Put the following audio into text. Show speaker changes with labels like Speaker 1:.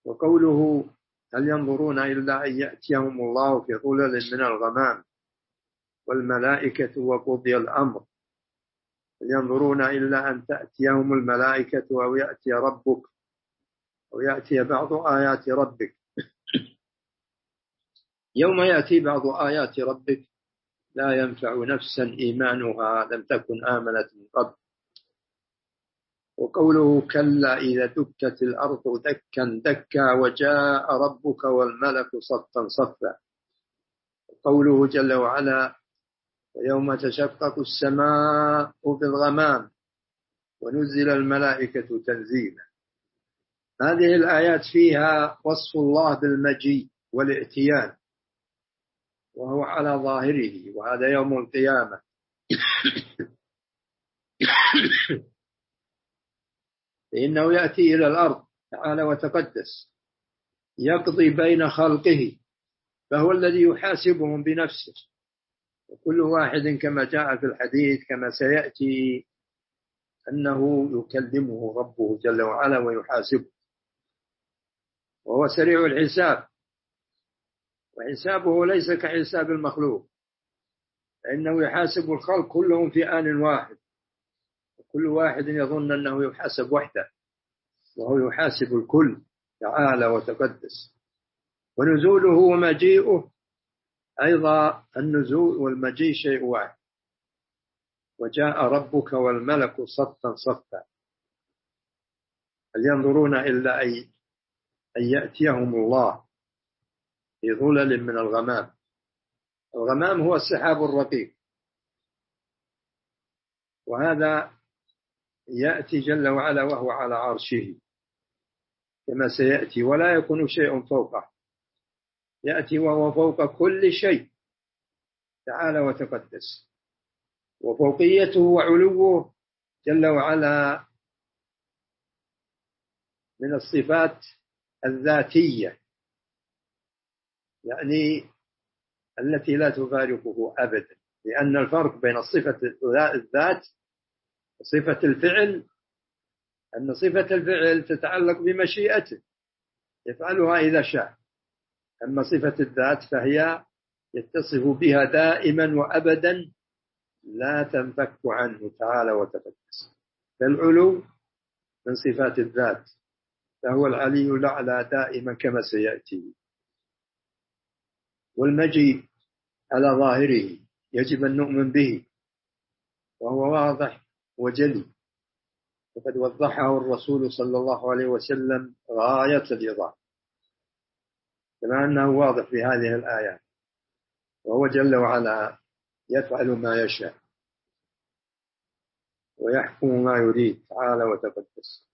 Speaker 1: وقوله هل ينظرون إلا أن يأتيهم الله في ظلل من الغمام والملائكة وقضي الأمر. هل ينظرون إلا أن تأتيهم الملائكة أو يأتي ربك أو يأتي بعض آيات ربك. يوم يأتي بعض آيات ربك لا ينفع نفسا إيمانها لم تكن آمنت من قبل. وقوله كلا إذا دكت الأرض دكا دكا وجاء ربك والملك صفا صفا. قوله جل وعلا ويوم تشقق السماء بالغمام ونزل الملائكة تنزيلا. هذه الآيات فيها وصف الله بالمجيء والائتيان وهو على ظاهره، وهذا يوم القيامة. فإنه يأتي إلى الأرض تعالى وتقدس يقضي بين خلقه، فهو الذي يحاسبهم بنفسه، وكل واحد كما جاء في الحديث كما سيأتي أنه يكلمه ربه جل وعلا ويحاسبه، وهو سريع الحساب، وحسابه ليس كحساب المخلوق، فإنه يحاسب الخلق كلهم في آن واحد، وكل واحد يظن أنه يحاسب وحده وهو يحاسب الكل تعالى وتقدس. ونزوله ومجيئه أيضا، النزول والمجيء شيء واحد. وجاء ربك والملك صفا صفا. هل ينظرون إلا أن يأتيهم الله في ظلل من الغمام. الغمام هو السحاب الرقيق، وهذا يأتي جل وعلا وهو على عرشه كما سيأتي، ولا يكون شيء فوقه، يأتي وهو فوق كل شيء تعالى وتقدس. وفوقيته وعلوه جل وعلا من الصفات الذاتية، يعني التي لا تفارقه أبدا، لأن الفرق بين صفة الذات وصفة الفعل أن صفة الفعل تتعلق بمشيئته يفعلها إذا شاء، أما صفة الذات فهي يتصف بها دائما وأبدا لا تنفك عنه تعالى وتقدس. فالعلو من صفات الذات، فهو العلي الأعلى دائما كما سيأتي. والمجيء على ظاهره يجب أن نؤمن به، وهو واضح وجلي، وقد وضحه الرسول صلى الله عليه وسلم غاية الإيضاح، كما أنه واضح في هذه الآيات. وهو جل وعلا يفعل ما يشاء ويحكم ما يريد تعالى وتقدس.